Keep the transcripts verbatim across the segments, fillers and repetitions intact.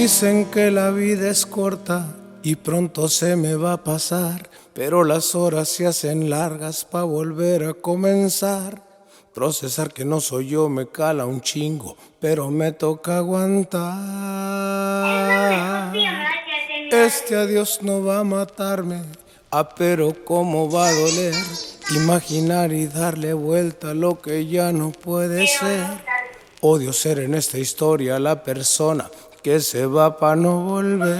Dicen que la vida es corta y pronto se me va a pasar, pero las horas se hacen largas pa' volver a comenzar. Procesar que no soy yo me cala un chingo, pero me toca aguantar. Este adiós no va a matarme, ah, pero cómo va a doler imaginar y darle vuelta a lo que ya no puede ser. Odio ser en esta historia la persona que se va pa' no volver.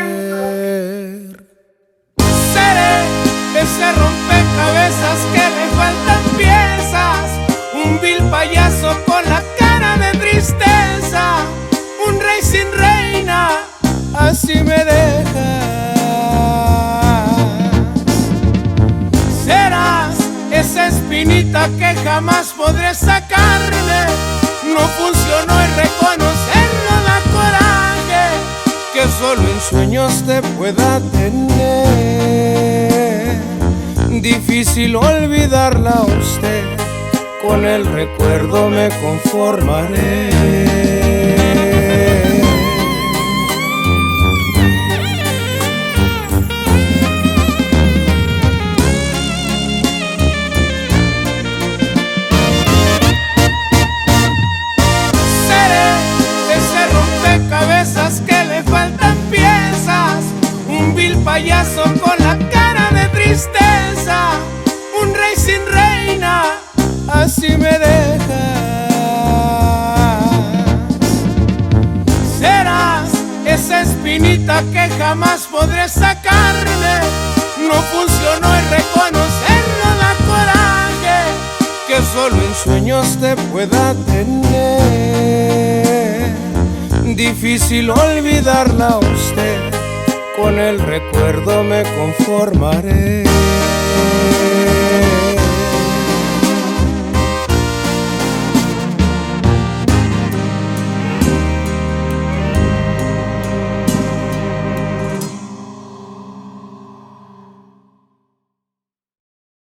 Seré ese rompecabezas que le faltan piezas, un vil payaso con la cara de tristeza, un rey sin reina, así me dejas. Serás esa espinita que jamás podré sacarme, no funcionó y reconocerlo da coraje, que solo en sueños te pueda tener. Difícil olvidarla a usted, con el recuerdo me conformaré. Cabezas que le faltan piezas, un vil payaso con la cara de tristeza, un rey sin reina, así me dejas. Serás esa espinita que jamás podré sacarme, no funcionó y reconocerlo da coraje, que solo en sueños te pueda tener. Difícil olvidarla a usted, con el recuerdo me conformaré.